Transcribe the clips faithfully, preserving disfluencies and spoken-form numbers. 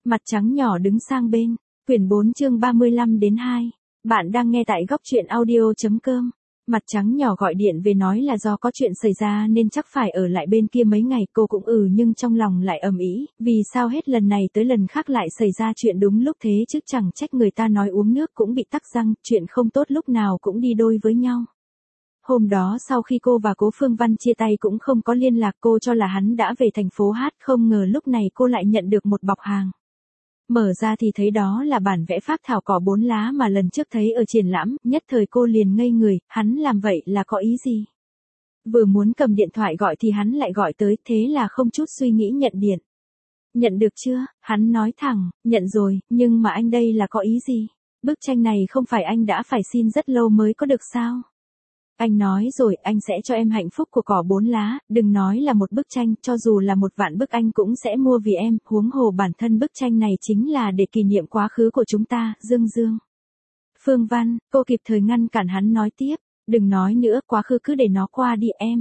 Mặt trắng nhỏ đứng sang bên. Quyển bốn chương ba mươi lăm đến hai. Bạn đang nghe tại góc truyện audio.com. Mặt trắng nhỏ gọi điện về nói là do có chuyện xảy ra nên chắc phải ở lại bên kia mấy ngày. Cô cũng ừ nhưng trong lòng lại ầm ĩ, vì sao hết lần này tới lần khác lại xảy ra chuyện đúng lúc thế chứ, chẳng trách người ta nói uống nước cũng bị tắc răng, chuyện không tốt lúc nào cũng đi đôi với nhau. Hôm đó sau khi cô và Cố Phương Văn chia tay cũng không có liên lạc, cô cho là hắn đã về thành phố hát, không ngờ lúc này cô lại nhận được một bọc hàng. Mở ra thì thấy đó là bản vẽ phác thảo cỏ bốn lá mà lần trước thấy ở triển lãm, nhất thời cô liền ngây người, hắn làm vậy là có ý gì? Vừa muốn cầm điện thoại gọi thì hắn lại gọi tới, thế là không chút suy nghĩ nhận điện. Nhận được chưa? Hắn nói thẳng, nhận rồi, nhưng mà anh đây là có ý gì? Bức tranh này không phải anh đã phải xin rất lâu mới có được sao? Anh nói rồi, anh sẽ cho em hạnh phúc của cỏ bốn lá, đừng nói là một bức tranh, cho dù là một vạn bức anh cũng sẽ mua vì em, huống hồ bản thân bức tranh này chính là để kỷ niệm quá khứ của chúng ta, Dương Dương. Phương Văn, cô kịp thời ngăn cản hắn nói tiếp, đừng nói nữa, quá khứ cứ để nó qua đi em.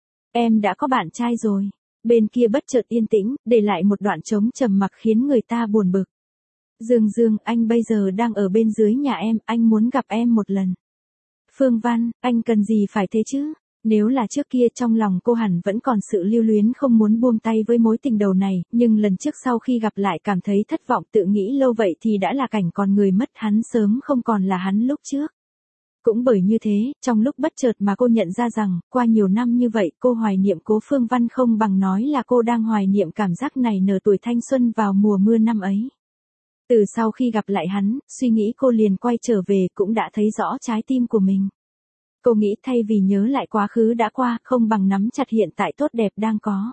Em đã có bạn trai rồi. Bên kia bất chợt yên tĩnh, để lại một đoạn trống trầm mặc khiến người ta buồn bực. Dương Dương, anh bây giờ đang ở bên dưới nhà em, anh muốn gặp em một lần. Phương Văn, anh cần gì phải thế chứ? Nếu là trước kia trong lòng cô hẳn vẫn còn sự lưu luyến không muốn buông tay với mối tình đầu này, nhưng lần trước sau khi gặp lại cảm thấy thất vọng, tự nghĩ lâu vậy thì đã là cảnh còn người mất, hắn sớm không còn là hắn lúc trước. Cũng bởi như thế, trong lúc bất chợt mà cô nhận ra rằng, qua nhiều năm như vậy cô hoài niệm Cố Phương Văn không bằng nói là cô đang hoài niệm cảm giác này nở tuổi thanh xuân vào mùa mưa năm ấy. Từ sau khi gặp lại hắn, suy nghĩ cô liền quay trở về, cũng đã thấy rõ trái tim của mình. Cô nghĩ thay vì nhớ lại quá khứ đã qua, không bằng nắm chặt hiện tại tốt đẹp đang có.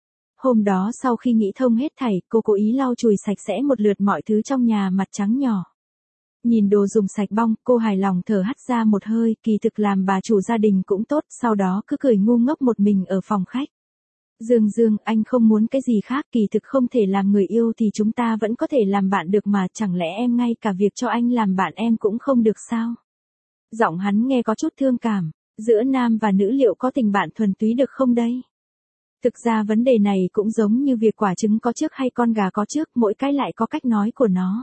Hôm đó sau khi nghĩ thông hết thảy, cô cố ý lau chùi sạch sẽ một lượt mọi thứ trong nhà mặt trắng nhỏ. Nhìn đồ dùng sạch bong, cô hài lòng thở hắt ra một hơi, kỳ thực làm bà chủ gia đình cũng tốt, sau đó cứ cười ngu ngốc một mình ở phòng khách. Dương Dương, anh không muốn cái gì khác, kỳ thực không thể làm người yêu thì chúng ta vẫn có thể làm bạn được mà, chẳng lẽ em ngay cả việc cho anh làm bạn em cũng không được sao? Giọng hắn nghe có chút thương cảm, giữa nam và nữ liệu có tình bạn thuần túy được không đây? Thực ra vấn đề này cũng giống như việc quả trứng có trước hay con gà có trước, mỗi cái lại có cách nói của nó.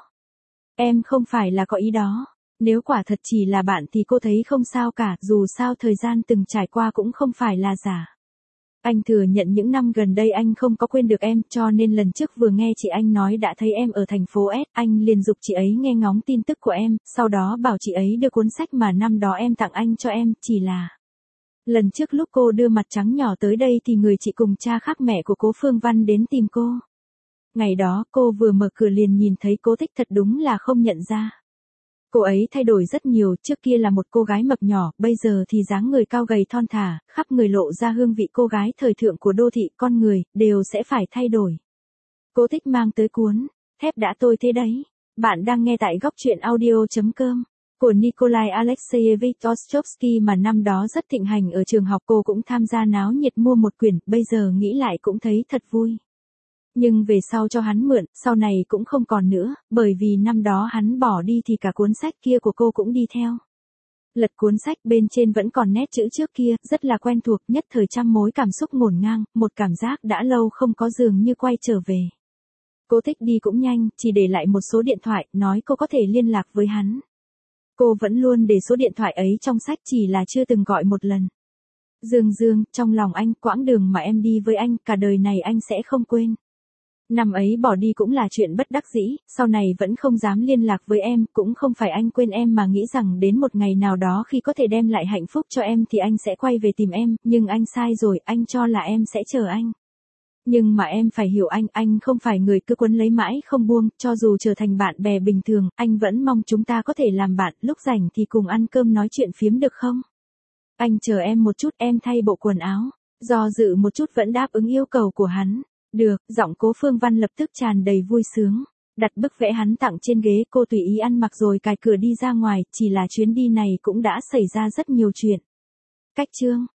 Em không phải là có ý đó, nếu quả thật chỉ là bạn thì cô thấy không sao cả, dù sao thời gian từng trải qua cũng không phải là giả. Anh thừa nhận những năm gần đây anh không có quên được em, cho nên lần trước vừa nghe chị anh nói đã thấy em ở thành phố S, anh liền giục chị ấy nghe ngóng tin tức của em, sau đó bảo chị ấy đưa cuốn sách mà năm đó em tặng anh cho em, chỉ là... Lần trước lúc cô đưa mặt trắng nhỏ tới đây thì người chị cùng cha khác mẹ của Cố Phương Văn đến tìm cô. Ngày đó cô vừa mở cửa liền nhìn thấy Cố Tích, thật đúng là không nhận ra. Cô ấy thay đổi rất nhiều, trước kia là một cô gái mập nhỏ, bây giờ thì dáng người cao gầy thon thả, khắp người lộ ra hương vị cô gái thời thượng của đô thị, con người, đều sẽ phải thay đổi. Cố Tích mang tới cuốn, Thép đã tôi thế đấy. Bạn đang nghe tại góc truyện audio.com, của Nikolai Alexeyevich Ostrovsky mà năm đó rất thịnh hành ở trường học, cô cũng tham gia náo nhiệt mua một quyển, bây giờ nghĩ lại cũng thấy thật vui. Nhưng về sau cho hắn mượn, sau này cũng không còn nữa, bởi vì năm đó hắn bỏ đi thì cả cuốn sách kia của cô cũng đi theo. Lật cuốn sách bên trên vẫn còn nét chữ trước kia, rất là quen thuộc, nhất thời trăm mối cảm xúc ngổn ngang, một cảm giác đã lâu không có dường như quay trở về. Cô Tích đi cũng nhanh, chỉ để lại một số điện thoại, nói cô có thể liên lạc với hắn. Cô vẫn luôn để số điện thoại ấy trong sách, chỉ là chưa từng gọi một lần. Dương Dương, trong lòng anh, quãng đường mà em đi với anh, cả đời này anh sẽ không quên. Năm ấy bỏ đi cũng là chuyện bất đắc dĩ, sau này vẫn không dám liên lạc với em, cũng không phải anh quên em mà nghĩ rằng đến một ngày nào đó khi có thể đem lại hạnh phúc cho em thì anh sẽ quay về tìm em, nhưng anh sai rồi, anh cho là em sẽ chờ anh. Nhưng mà em phải hiểu anh, anh không phải người cứ quấn lấy mãi không buông, cho dù trở thành bạn bè bình thường, anh vẫn mong chúng ta có thể làm bạn, lúc rảnh thì cùng ăn cơm nói chuyện phiếm được không? Anh chờ em một chút, em thay bộ quần áo, do dự một chút vẫn đáp ứng yêu cầu của hắn. Được, giọng Cố Phương Văn lập tức tràn đầy vui sướng. Đặt bức vẽ hắn tặng trên ghế, cô tùy ý ăn mặc rồi cài cửa đi ra ngoài, chỉ là chuyến đi này cũng đã xảy ra rất nhiều chuyện. Cách chương,